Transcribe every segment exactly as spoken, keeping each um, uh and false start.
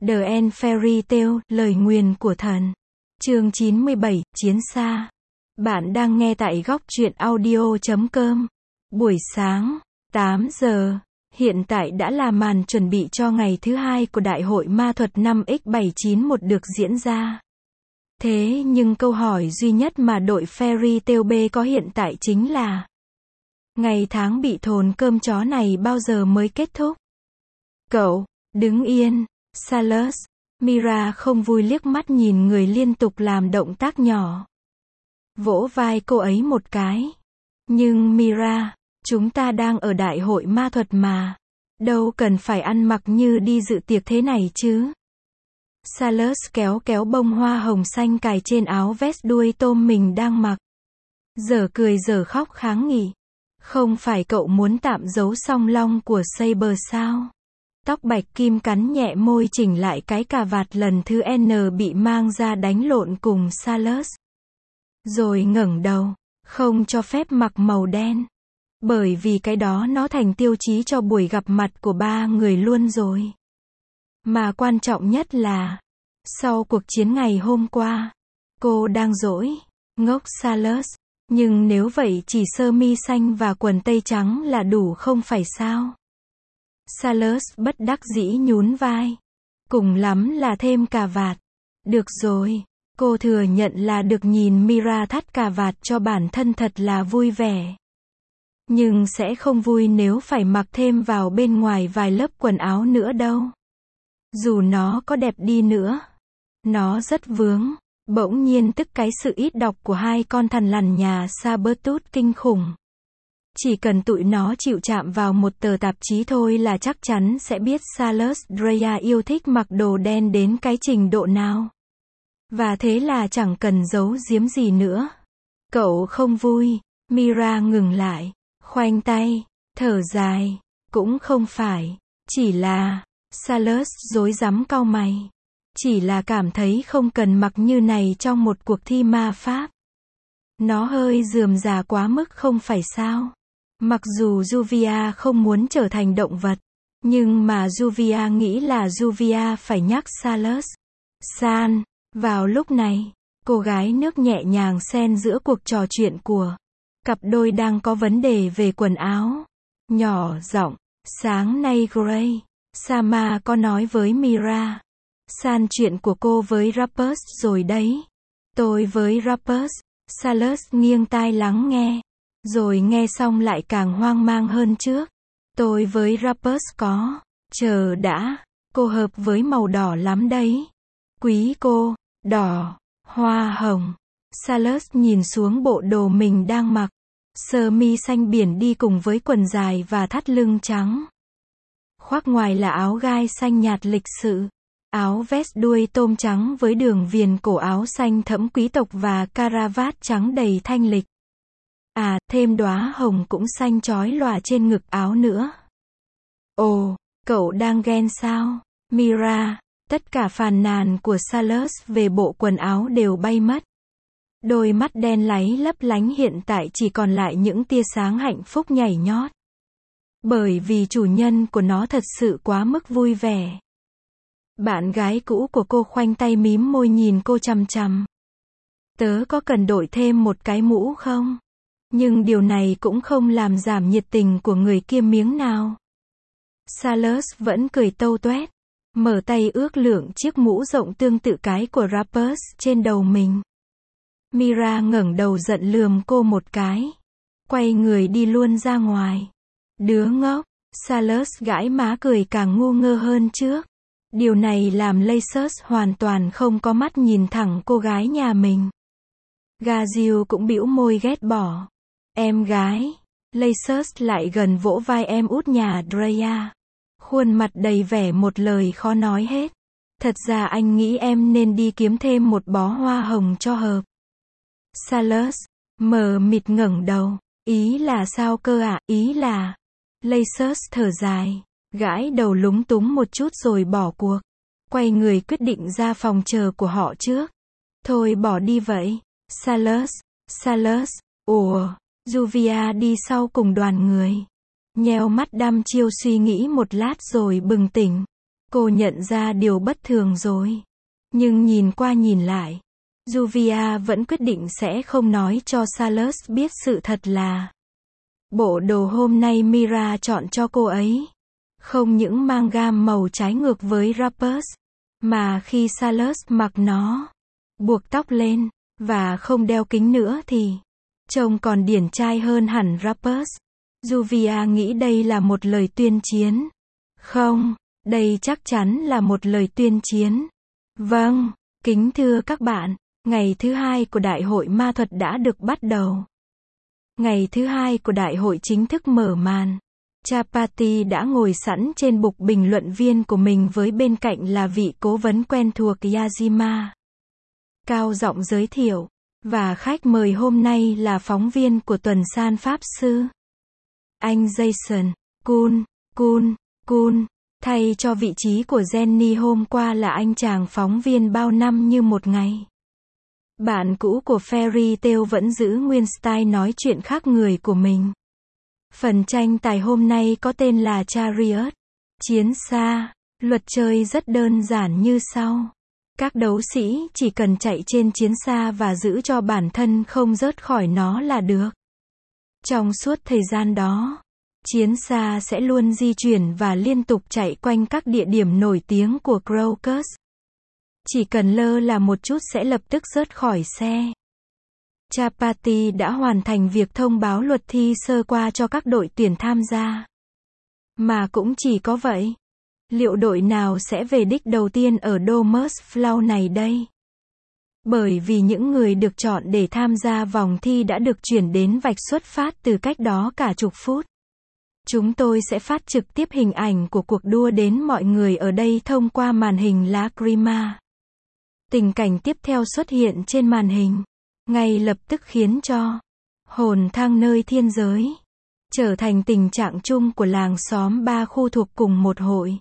The End Fairy Tale, lời nguyền của thần. Chương chín mươi bảy, Chiến xa. Bạn đang nghe tại góc truyện audio chấm com. Buổi sáng, tám giờ. Hiện tại đã là màn chuẩn bị cho ngày thứ hai của Đại hội Ma thuật năm x bảy chín một được diễn ra. Thế nhưng câu hỏi duy nhất mà đội Fairy Tale B có hiện tại chính là ngày tháng bị thồn cơm chó này bao giờ mới kết thúc? Cậu, đứng yên. Salus. Mira không vui liếc mắt nhìn người liên tục làm động tác nhỏ. Vỗ vai cô ấy một cái. Nhưng Mira, chúng ta đang ở đại hội ma thuật mà. Đâu cần phải ăn mặc như đi dự tiệc thế này chứ. Salus kéo kéo bông hoa hồng xanh cài trên áo vest đuôi tôm mình đang mặc. Giờ cười giờ khóc kháng nghị. Không phải cậu muốn tạm giấu song long của Saber sao? Tóc bạch kim cắn nhẹ môi chỉnh lại cái cà vạt lần thứ N bị mang ra đánh lộn cùng Salus. Rồi ngẩng đầu, không cho phép mặc màu đen. Bởi vì cái đó nó thành tiêu chí cho buổi gặp mặt của ba người luôn rồi. Mà quan trọng nhất là, sau cuộc chiến ngày hôm qua, cô đang dỗi, ngốc Salus. Nhưng nếu vậy chỉ sơ mi xanh và quần tây trắng là đủ không phải sao? Salus bất đắc dĩ nhún vai. Cùng lắm là thêm cà vạt. Được rồi, cô thừa nhận là được nhìn Mira thắt cà vạt cho bản thân thật là vui vẻ. Nhưng sẽ không vui nếu phải mặc thêm vào bên ngoài vài lớp quần áo nữa đâu. Dù nó có đẹp đi nữa, nó rất vướng. Bỗng nhiên tức cái sự ít đọc của hai con thằn lằn nhà Sabertooth kinh khủng. Chỉ cần tụi nó chịu chạm vào một tờ tạp chí thôi là chắc chắn sẽ biết Salus Dreya yêu thích mặc đồ đen đến cái trình độ nào. Và thế là chẳng cần giấu giếm gì nữa. Cậu không vui. Mira ngừng lại, khoanh tay, thở dài. Cũng không phải. Chỉ là, Salus rối rắm cau mày. Chỉ là cảm thấy không cần mặc như này trong một cuộc thi ma pháp. Nó hơi rườm rà quá mức không phải sao? Mặc dù Juvia không muốn trở thành động vật, nhưng mà Juvia nghĩ là Juvia phải nhắc Salus. San, vào lúc này, cô gái nước nhẹ nhàng xen giữa cuộc trò chuyện của cặp đôi đang có vấn đề về quần áo. Nhỏ giọng, sáng nay Gray, Sama có nói với Mira. San chuyện của cô với Rappers rồi đấy. Tôi với Rappers. Salus nghiêng tai lắng nghe. Rồi nghe xong lại càng hoang mang hơn trước. Tôi với Rappers có. Chờ đã. Cô hợp với màu đỏ lắm đấy. Quý cô. Đỏ. Hoa hồng. Salus nhìn xuống bộ đồ mình đang mặc. Sơ mi xanh biển đi cùng với quần dài và thắt lưng trắng. Khoác ngoài là áo gai xanh nhạt lịch sự. Áo vest đuôi tôm trắng với đường viền cổ áo xanh thẫm quý tộc và caravat trắng đầy thanh lịch. À, thêm đóa hồng cũng xanh chói lòa trên ngực áo nữa. Ồ, cậu đang ghen sao? Mira, tất cả phàn nàn của Salus về bộ quần áo đều bay mất. Đôi mắt đen láy lấp lánh hiện tại chỉ còn lại những tia sáng hạnh phúc nhảy nhót. Bởi vì chủ nhân của nó thật sự quá mức vui vẻ. Bạn gái cũ của cô khoanh tay mím môi nhìn cô chằm chằm. Tớ có cần đổi thêm một cái mũ không? Nhưng điều này cũng không làm giảm nhiệt tình của người kia miếng nào. Salus vẫn cười tâu tuét. Mở tay ước lượng chiếc mũ rộng tương tự cái của Rappers trên đầu mình. Mira ngẩng đầu giận lườm cô một cái. Quay người đi luôn ra ngoài. Đứa ngốc. Salus gãi má cười càng ngu ngơ hơn trước. Điều này làm Lacus hoàn toàn không có mắt nhìn thẳng cô gái nhà mình. Gazil cũng bĩu môi ghét bỏ. Em gái. Lacus lại gần vỗ vai em út nhà Dreya. Khuôn mặt đầy vẻ một lời khó nói hết. Thật ra anh nghĩ em nên đi kiếm thêm một bó hoa hồng cho hợp. Salus mờ mịt ngẩng đầu. Ý là sao cơ ạ? À? Ý là... Lacus thở dài. Gãi đầu lúng túng một chút rồi bỏ cuộc. Quay người quyết định ra phòng chờ của họ trước. Thôi bỏ đi vậy. Salus. Salus. Ủa. Juvia đi sau cùng đoàn người. Nheo mắt đăm chiêu suy nghĩ một lát rồi bừng tỉnh. Cô nhận ra điều bất thường rồi. Nhưng nhìn qua nhìn lại, Juvia vẫn quyết định sẽ không nói cho Salus biết sự thật là bộ đồ hôm nay Mira chọn cho cô ấy không những mang gam màu trái ngược với Rappers, mà khi Salus mặc nó, buộc tóc lên, và không đeo kính nữa thì trông còn điển trai hơn hẳn Rappers. Juvia nghĩ đây là một lời tuyên chiến. Không, đây chắc chắn là một lời tuyên chiến. Vâng, kính thưa các bạn, ngày thứ hai của Đại hội Ma thuật đã được bắt đầu. Ngày thứ hai của đại hội chính thức mở màn. Chapati đã ngồi sẵn trên bục bình luận viên của mình với bên cạnh là vị cố vấn quen thuộc Yajima. Cao giọng giới thiệu, và khách mời hôm nay là phóng viên của tuần san Pháp Sư. Anh Jason, Kun, Kun, Kun, thay cho vị trí của Jenny hôm qua là anh chàng phóng viên bao năm như một ngày. Bạn cũ của Fairy Tail vẫn giữ nguyên style nói chuyện khác người của mình. Phần tranh tài hôm nay có tên là Chariot, chiến xa. Luật chơi rất đơn giản như sau. Các đấu sĩ chỉ cần chạy trên chiến xa và giữ cho bản thân không rớt khỏi nó là được. Trong suốt thời gian đó, chiến xa sẽ luôn di chuyển và liên tục chạy quanh các địa điểm nổi tiếng của Crocus. Chỉ cần lơ là một chút sẽ lập tức rớt khỏi xe. Chapati đã hoàn thành việc thông báo luật thi sơ qua cho các đội tuyển tham gia. Mà cũng chỉ có vậy. Liệu đội nào sẽ về đích đầu tiên ở Domus Flow này đây? Bởi vì những người được chọn để tham gia vòng thi đã được chuyển đến vạch xuất phát từ cách đó cả chục phút. Chúng tôi sẽ phát trực tiếp hình ảnh của cuộc đua đến mọi người ở đây thông qua màn hình Lacrima. Tình cảnh tiếp theo xuất hiện trên màn hình, ngay lập tức khiến cho hồn thang nơi thiên giới trở thành tình trạng chung của làng xóm ba khu thuộc cùng một hội.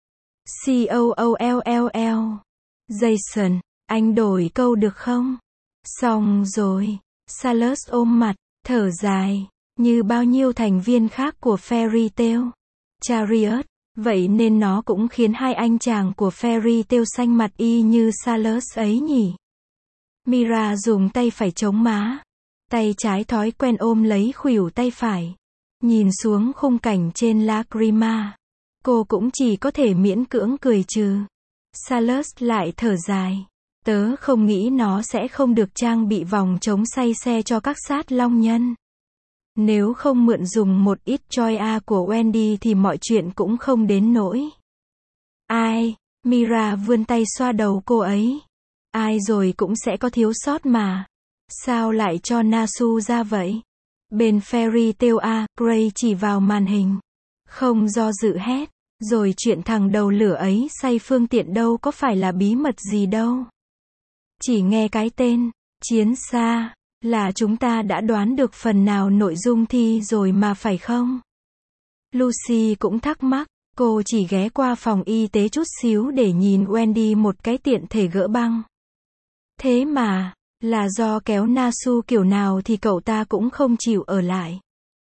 COOLLL. Jason, anh đổi câu được không? Xong rồi. Salus ôm mặt, thở dài, như bao nhiêu thành viên khác của Fairy Tail. Chariot, vậy nên nó cũng khiến hai anh chàng của Fairy Tail xanh mặt y như Salus ấy nhỉ? Mira dùng tay phải chống má, tay trái thói quen ôm lấy khuỷu tay phải. Nhìn xuống khung cảnh trên Lacrima, cô cũng chỉ có thể miễn cưỡng cười trừ. Salus lại thở dài. Tớ không nghĩ nó sẽ không được trang bị vòng chống say xe cho các sát long nhân. Nếu không mượn dùng một ít Joy A của Wendy thì mọi chuyện cũng không đến nỗi. Ai? Mira vươn tay xoa đầu cô ấy. Ai rồi cũng sẽ có thiếu sót mà. Sao lại cho Nasu ra vậy? Bên Fairy Tail A, Gray chỉ vào màn hình. Không do dự hét. Rồi chuyện thằng đầu lửa ấy say phương tiện đâu có phải là bí mật gì đâu. Chỉ nghe cái tên, chiến xa, là chúng ta đã đoán được phần nào nội dung thi rồi mà phải không? Lucy cũng thắc mắc, cô chỉ ghé qua phòng y tế chút xíu để nhìn Wendy một cái tiện thể gỡ băng. Thế mà, là do kéo Nasu kiểu nào thì cậu ta cũng không chịu ở lại.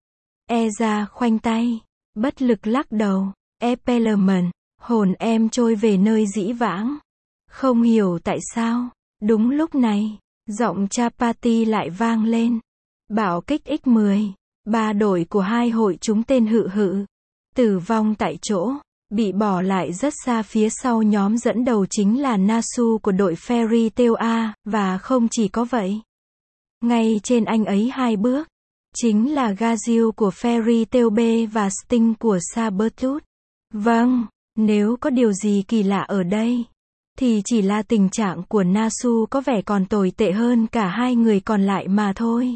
Eza khoanh tay, bất lực lắc đầu. Epelemen, hồn em trôi về nơi dĩ vãng. Không hiểu tại sao. Đúng lúc này, giọng Chapati lại vang lên. Bảo kích nhân mười. Ba đội của hai hội chúng tên hự hự. Tử vong tại chỗ. Bị bỏ lại rất xa phía sau nhóm dẫn đầu chính là Nasu của đội Fairy Tail A, và không chỉ có vậy. Ngay trên anh ấy hai bước. Chính là Gazil của Fairy Tail B và Sting của Sabertooth. Vâng, nếu có điều gì kỳ lạ ở đây, thì chỉ là tình trạng của Nasu có vẻ còn tồi tệ hơn cả hai người còn lại mà thôi.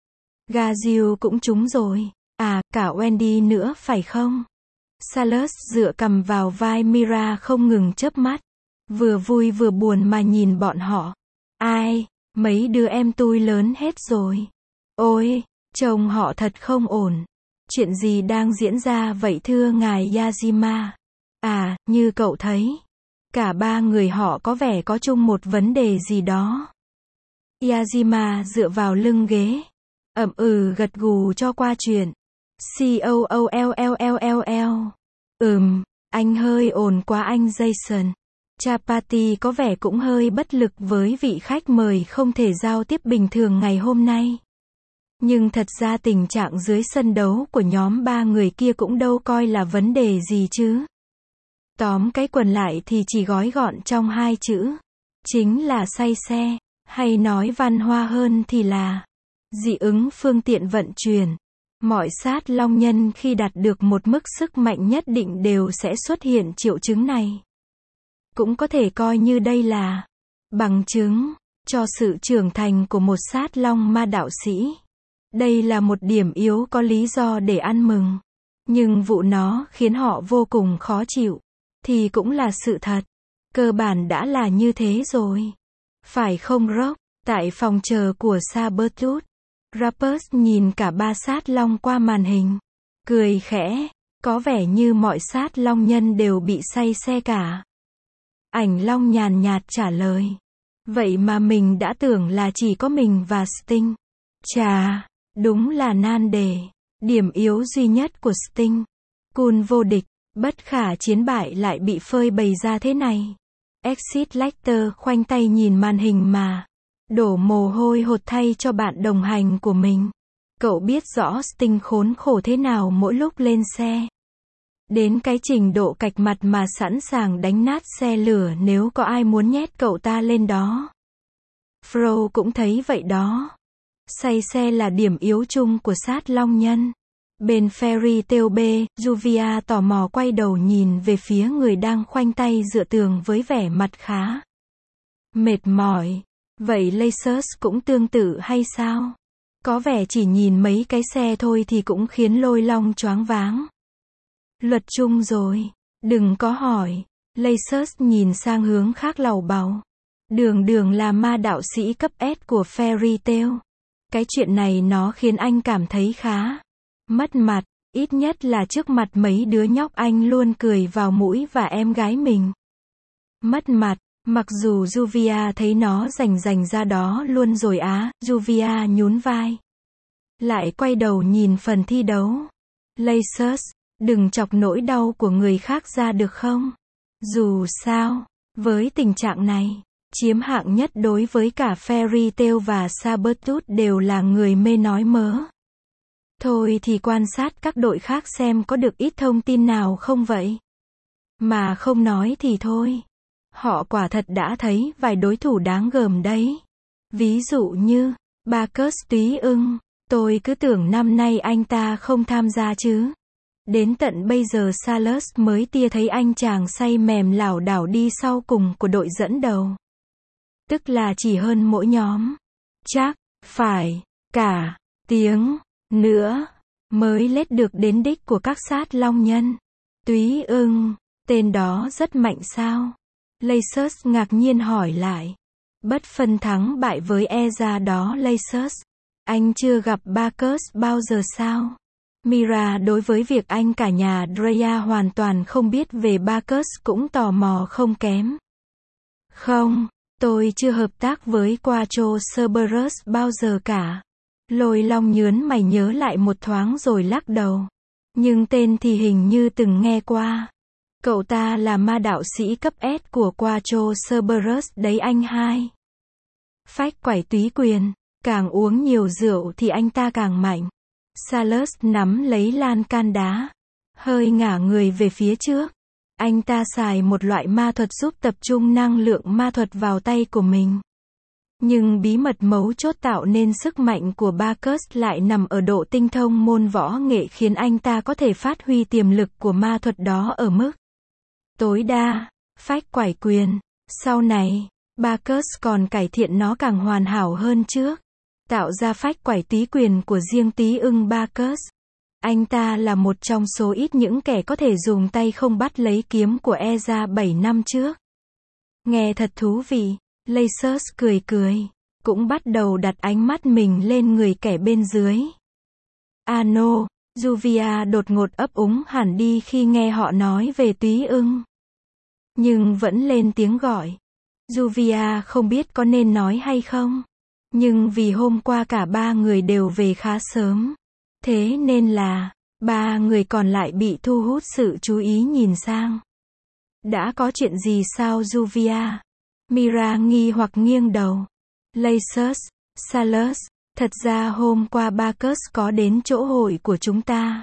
Gazil cũng trúng rồi. À, cả Wendy nữa phải không? Salus dựa cằm vào vai Mira không ngừng chớp mắt. Vừa vui vừa buồn mà nhìn bọn họ. Ai, mấy đứa em tôi lớn hết rồi. Ôi, trông họ thật không ổn. Chuyện gì đang diễn ra vậy thưa ngài Yajima? À, như cậu thấy, cả ba người họ có vẻ có chung một vấn đề gì đó. Yajima dựa vào lưng ghế, ậm ừ gật gù cho qua chuyện. COOLLLL. Ừm, Anh hơi ồn quá anh Jason. Chapati có vẻ cũng hơi bất lực với vị khách mời không thể giao tiếp bình thường ngày hôm nay. Nhưng thật ra tình trạng dưới sân đấu của nhóm ba người kia cũng đâu coi là vấn đề gì chứ. Tóm cái quần lại thì chỉ gói gọn trong hai chữ. Chính là say xe, hay nói văn hoa hơn thì là dị ứng phương tiện vận chuyển. Mọi sát long nhân khi đạt được một mức sức mạnh nhất định đều sẽ xuất hiện triệu chứng này. Cũng có thể coi như đây là bằng chứng cho sự trưởng thành của một sát long ma đạo sĩ. Đây là một điểm yếu có lý do để ăn mừng. Nhưng vụ nó khiến họ vô cùng khó chịu. Thì cũng là sự thật. Cơ bản đã là như thế rồi. Phải không Rock? Tại phòng chờ của Sabretooth, Rappers nhìn cả ba sát long qua màn hình. Cười khẽ. Có vẻ như mọi sát long nhân đều bị say xe cả. Ảnh long nhàn nhạt trả lời. Vậy mà mình đã tưởng là chỉ có mình và Sting. Chà, đúng là nan đề. Điểm yếu duy nhất của Sting. Cool vô địch, bất khả chiến bại lại bị phơi bày ra thế này. Exit Lecter khoanh tay nhìn màn hình mà. Đổ mồ hôi hột thay cho bạn đồng hành của mình. Cậu biết rõ Sting khốn khổ thế nào mỗi lúc lên xe. Đến cái trình độ cạch mặt mà sẵn sàng đánh nát xe lửa nếu có ai muốn nhét cậu ta lên đó. Fro cũng thấy vậy đó. Say xe là điểm yếu chung của sát long nhân. Bên Fairy Tail B, Juvia tò mò quay đầu nhìn về phía người đang khoanh tay dựa tường với vẻ mặt khá mệt mỏi. Vậy Lasers cũng tương tự hay sao? Có vẻ chỉ nhìn mấy cái xe thôi thì cũng khiến Lôi Long choáng váng. Luật chung rồi. Đừng có hỏi. Lasers nhìn sang hướng khác lầu bầu. Đường đường là ma đạo sĩ cấp S của Fairy Tail. Cái chuyện này nó khiến anh cảm thấy khá mất mặt. Ít nhất là trước mặt mấy đứa nhóc anh luôn cười vào mũi và em gái mình. Mất mặt. Mặc dù Juvia thấy nó rành rành ra đó luôn rồi á. Juvia nhún vai. Lại quay đầu nhìn phần thi đấu. Lasers, đừng chọc nỗi đau của người khác ra được không? Dù sao, với tình trạng này, chiếm hạng nhất đối với cả Fairy Tail và Sabretooth đều là người mê nói mớ. Thôi thì quan sát các đội khác xem có được ít thông tin nào không vậy? Mà không nói thì thôi. Họ quả thật đã thấy vài đối thủ đáng gờm đấy. Ví dụ như, Bacchus Túy Ưng. Tôi cứ tưởng năm nay anh ta không tham gia chứ. Đến tận bây giờ Salus mới tia thấy anh chàng say mềm lảo đảo đi sau cùng của đội dẫn đầu. Tức là chỉ hơn mỗi nhóm. Chắc, phải, cả, tiếng, nữa, mới lết được đến đích của các sát long nhân. Túy Ưng, tên đó rất mạnh sao? Lasers ngạc nhiên hỏi lại. Bất phân thắng bại với Eza đó Lasers. Anh chưa gặp Bacchus bao giờ sao? Mira đối với việc anh cả nhà Drea hoàn toàn không biết về Bacchus cũng tò mò không kém. Không, tôi chưa hợp tác với Quattro Cerberus bao giờ cả. Lôi Long nhớn mày nhớ lại một thoáng rồi lắc đầu. Nhưng tên thì hình như từng nghe qua. Cậu ta là ma đạo sĩ cấp S của Quattro Cerberus đấy anh hai. Phách quải túy quyền. Càng uống nhiều rượu thì anh ta càng mạnh. Salus nắm lấy lan can đá. Hơi ngả người về phía trước. Anh ta xài một loại ma thuật giúp tập trung năng lượng ma thuật vào tay của mình. Nhưng bí mật mấu chốt tạo nên sức mạnh của Bacchus lại nằm ở độ tinh thông môn võ nghệ khiến anh ta có thể phát huy tiềm lực của ma thuật đó ở mức tối đa. Phách quải quyền. Sau này, Bacchus còn cải thiện nó càng hoàn hảo hơn trước. Tạo ra phách quải túy quyền của riêng Túy Ưng Bacchus. Anh ta là một trong số ít những kẻ có thể dùng tay không bắt lấy kiếm của Eza bảy năm trước. Nghe thật thú vị. Lasers cười cười. Cũng bắt đầu đặt ánh mắt mình lên người kẻ bên dưới. Ano, Juvia đột ngột ấp úng hẳn đi khi nghe họ nói về Túy Ưng. Nhưng vẫn lên tiếng gọi. Juvia không biết có nên nói hay không. Nhưng vì hôm qua cả ba người đều về khá sớm. Thế nên là, ba người còn lại bị thu hút sự chú ý nhìn sang. Đã có chuyện gì sao Juvia? Mira nghi hoặc nghiêng đầu. Lacus, Salus, thật ra hôm qua Bacchus có đến chỗ hội của chúng ta.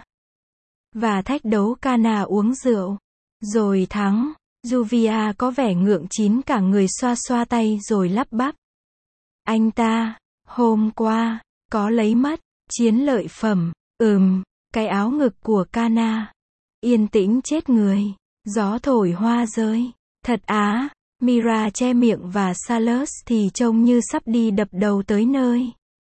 Và thách đấu Cana uống rượu. Rồi thắng. Juvia có vẻ ngượng chín cả người, xoa xoa tay rồi lắp bắp. Anh ta, hôm qua, có lấy mất, chiến lợi phẩm, ừm, cái áo ngực của Cana. Yên tĩnh chết người. Gió thổi hoa rơi. Thật á, Mira che miệng và Salus thì trông như sắp đi đập đầu tới nơi.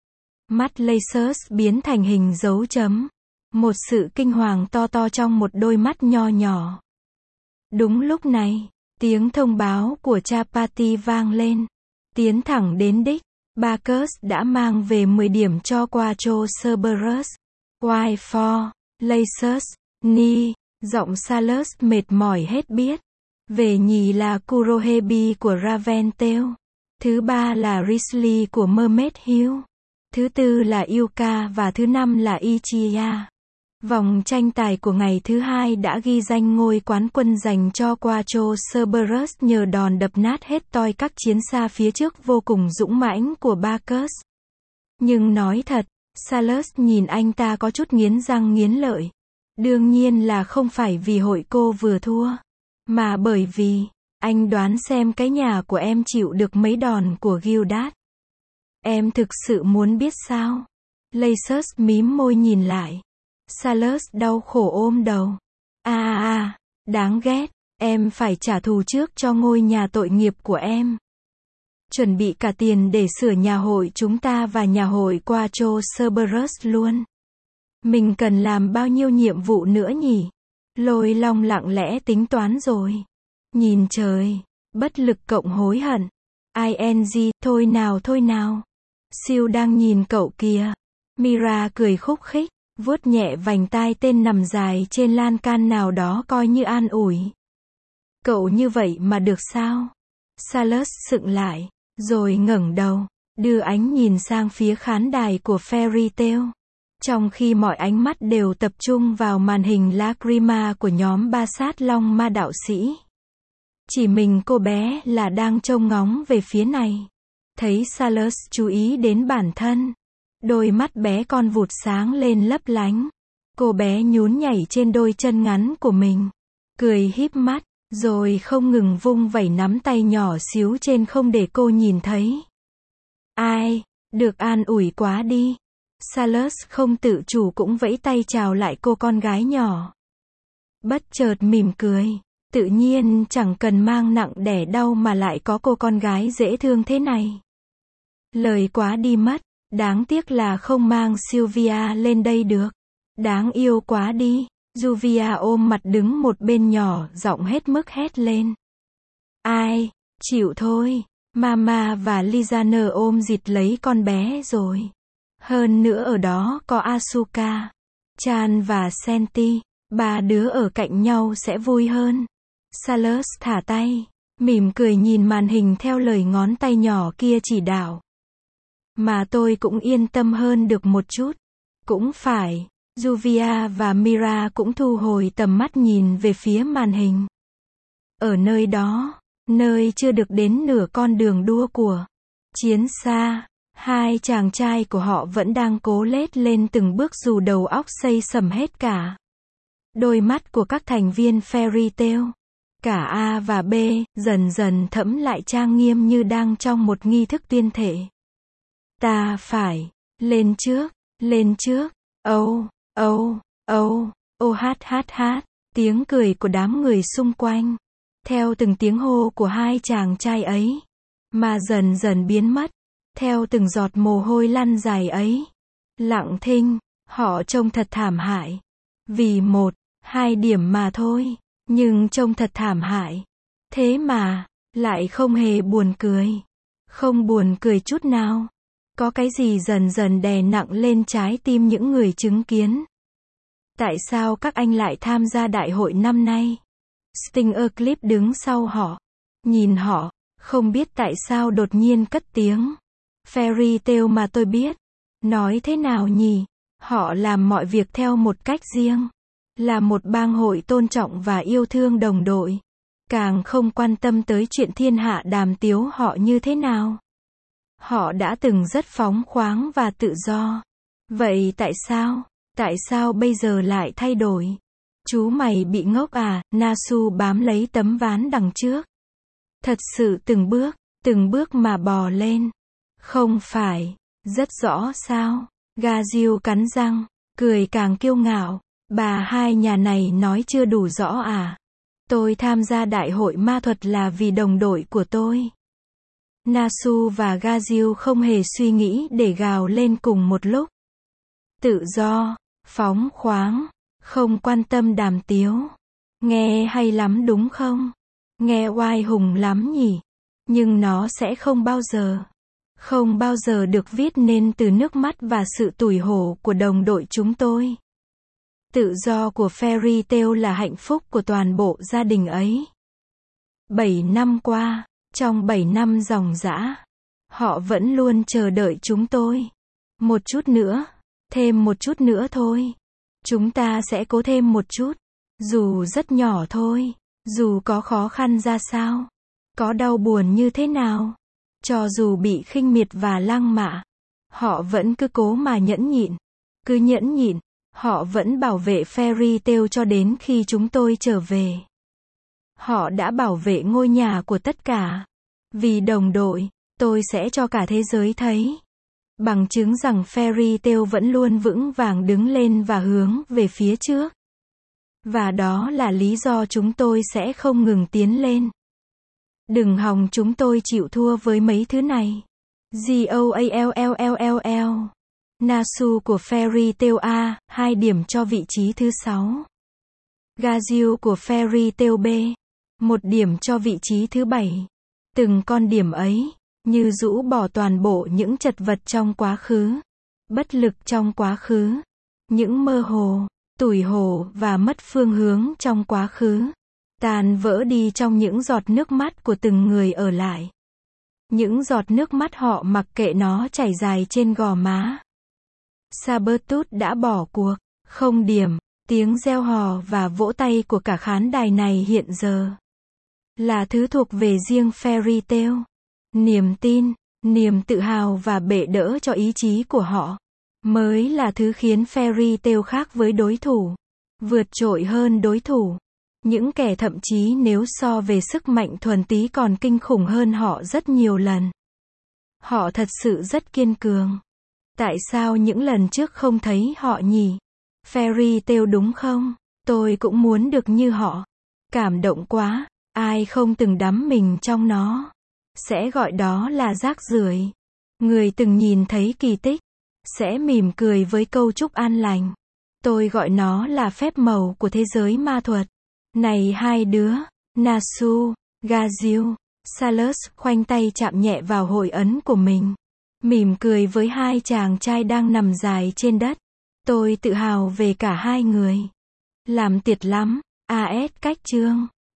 Mắt Lacus biến thành hình dấu chấm. Một sự kinh hoàng to to trong một đôi mắt nho nhỏ. Đúng lúc này, tiếng thông báo của Chapati vang lên. Tiến thẳng đến đích, Bacchus đã mang về mười điểm cho Quattro Cerberus. Why for, Lacus, ni, giọng Salus mệt mỏi hết biết. Về nhì là Kurohebi của Raventail. Thứ ba là Risley của Mermaid Hill. Thứ tư là Yuka và thứ năm là Ichiya. Vòng tranh tài của ngày thứ hai đã ghi danh ngôi quán quân dành cho Quattro Cerberus nhờ đòn đập nát hết toi các chiến xa phía trước vô cùng dũng mãnh của Bacchus. Nhưng nói thật, Salus nhìn anh ta có chút nghiến răng nghiến lợi. Đương nhiên là không phải vì hội cô vừa thua, mà bởi vì, anh đoán xem cái nhà của em chịu được mấy đòn của Gildas. Em thực sự muốn biết sao? Lacus mím môi nhìn lại. Salus đau khổ ôm đầu. À à à, đáng ghét, em phải trả thù trước cho ngôi nhà tội nghiệp của em. Chuẩn bị cả tiền để sửa nhà hội chúng ta và nhà hội Quattro Cerberus luôn. Mình cần làm bao nhiêu nhiệm vụ nữa nhỉ? Lôi Long lặng lẽ tính toán rồi. Nhìn trời, bất lực cộng hối hận. ing, thôi nào thôi nào. Siêu đang nhìn cậu kìa. Mira cười khúc khích, vuốt nhẹ vành tai tên nằm dài trên lan can nào đó coi như an ủi. Cậu như vậy mà được sao? Salus sững lại, rồi ngẩng đầu, đưa ánh nhìn sang phía khán đài của Fairy Tail. Trong khi mọi ánh mắt đều tập trung vào màn hình Lacrima của nhóm ba sát long ma đạo sĩ. Chỉ mình cô bé là đang trông ngóng về phía này. Thấy Salus chú ý đến bản thân. Đôi mắt bé con vụt sáng lên lấp lánh. Cô bé nhún nhảy trên đôi chân ngắn của mình. Cười híp mắt, rồi không ngừng vung vẩy nắm tay nhỏ xíu trên không để cô nhìn thấy. Ai, được an ủi quá đi. Salus không tự chủ cũng vẫy tay chào lại cô con gái nhỏ. Bất chợt mỉm cười. Tự nhiên chẳng cần mang nặng đẻ đau mà lại có cô con gái dễ thương thế này. Lời quá đi mất. Đáng tiếc là không mang Sylvia lên đây được. Đáng yêu quá đi. Juvia ôm mặt đứng một bên nhỏ, giọng hết mức hét lên. Ai, chịu thôi. Mama và Lizaner ôm dịt lấy con bé rồi. Hơn nữa ở đó có Asuka, Chan và Senti. Ba đứa ở cạnh nhau sẽ vui hơn. Salus thả tay, mỉm cười nhìn màn hình theo lời ngón tay nhỏ kia chỉ đạo. Mà tôi cũng yên tâm hơn được một chút. Cũng phải. Juvia và Mira cũng thu hồi tầm mắt nhìn về phía màn hình. Ở nơi đó, nơi chưa được đến nửa con đường đua của chiến xa, hai chàng trai của họ vẫn đang cố lết lên từng bước dù đầu óc xây sầm hết cả. Đôi mắt của các thành viên Fairy Tail, cả A và B, dần dần thẫm lại trang nghiêm như đang trong một nghi thức tuyên thệ. Ta phải, lên trước, lên trước, âu, âu, âu, ô hát hát hát, tiếng cười của đám người xung quanh, theo từng tiếng hô của hai chàng trai ấy, mà dần dần biến mất, theo từng giọt mồ hôi lăn dài ấy. Lặng thinh, họ trông thật thảm hại. Vì một, hai điểm mà thôi, nhưng trông thật thảm hại. Thế mà, lại không hề buồn cười. Không buồn cười chút nào. Có cái gì dần dần đè nặng lên trái tim những người chứng kiến. Tại sao các anh lại tham gia đại hội năm nay? Stinger Clip đứng sau họ. Nhìn họ, không biết tại sao đột nhiên cất tiếng. Fairy Tail mà tôi biết. Nói thế nào nhỉ? Họ làm mọi việc theo một cách riêng. Là một bang hội tôn trọng và yêu thương đồng đội. càng không quan tâm tới chuyện thiên hạ đàm tiếu họ như thế nào. Họ đã từng rất phóng khoáng và tự do. Vậy tại sao? Tại sao bây giờ lại thay đổi? Chú mày bị ngốc à? Nasu bám lấy tấm ván đằng trước. Thật sự từng bước, từng bước mà bò lên. Không phải, rất rõ sao? Gazio cắn răng, cười càng kiêu ngạo. Bà hai nhà này nói chưa đủ rõ à? Tôi tham gia đại hội ma thuật là vì đồng đội của tôi. Nasu và Gazio không hề suy nghĩ để gào lên cùng một lúc. Tự do, phóng khoáng, không quan tâm đàm tiếu. Nghe hay lắm đúng không? Nghe oai hùng lắm nhỉ? Nhưng nó sẽ không bao giờ, không bao giờ được viết nên từ nước mắt và sự tủi hổ của đồng đội chúng tôi. Tự do của Fairy Tail là hạnh phúc của toàn bộ gia đình ấy. Bảy năm qua, trong bảy năm ròng rã, họ vẫn luôn chờ đợi chúng tôi. Một chút nữa, thêm một chút nữa thôi. Chúng ta sẽ cố thêm một chút. Dù rất nhỏ thôi, dù có khó khăn ra sao, có đau buồn như thế nào, cho dù bị khinh miệt và lăng mạ, họ vẫn cứ cố mà nhẫn nhịn. Cứ nhẫn nhịn, họ vẫn bảo vệ Fairy Tail cho đến khi chúng tôi trở về. Họ đã bảo vệ ngôi nhà của tất cả. Vì đồng đội, tôi sẽ cho cả thế giới thấy. Bằng chứng rằng Fairy Tail vẫn luôn vững vàng đứng lên và hướng về phía trước. Và đó là lý do chúng tôi sẽ không ngừng tiến lên. Đừng hòng chúng tôi chịu thua với mấy thứ này. Goallll. Nasu của Fairy Tail A, hai điểm cho vị trí thứ sáu. Gazio của Fairy Tail B, một điểm cho vị trí thứ bảy. Từng con điểm ấy, như rũ bỏ toàn bộ những chật vật trong quá khứ, bất lực trong quá khứ, những mơ hồ, tủi hổ và mất phương hướng trong quá khứ, tan vỡ đi trong những giọt nước mắt của từng người ở lại. Những giọt nước mắt họ mặc kệ nó chảy dài trên gò má. Sabretooth đã bỏ cuộc, không điểm, tiếng reo hò và vỗ tay của cả khán đài này hiện giờ là thứ thuộc về riêng Fairy Tail. Niềm tin, niềm tự hào và bệ đỡ cho ý chí của họ mới là thứ khiến Fairy Tail khác với đối thủ, vượt trội hơn đối thủ. Những kẻ thậm chí nếu so về sức mạnh thuần túy còn kinh khủng hơn họ rất nhiều lần. Họ thật sự rất kiên cường. Tại sao những lần trước không thấy họ nhỉ? Fairy Tail đúng không? Tôi cũng muốn được như họ. Cảm động quá, ai không từng đắm mình trong nó sẽ gọi đó là rác rưởi. Người từng nhìn thấy kỳ tích sẽ mỉm cười với câu chúc an lành. Tôi gọi nó là phép màu của thế giới ma thuật. Này hai đứa, Nasu, Gazio, Salus khoanh tay chạm nhẹ vào hội ấn của mình. Mỉm cười với hai chàng trai đang nằm dài trên đất. Tôi tự hào về cả hai người. Làm tuyệt lắm, a ét cách chương.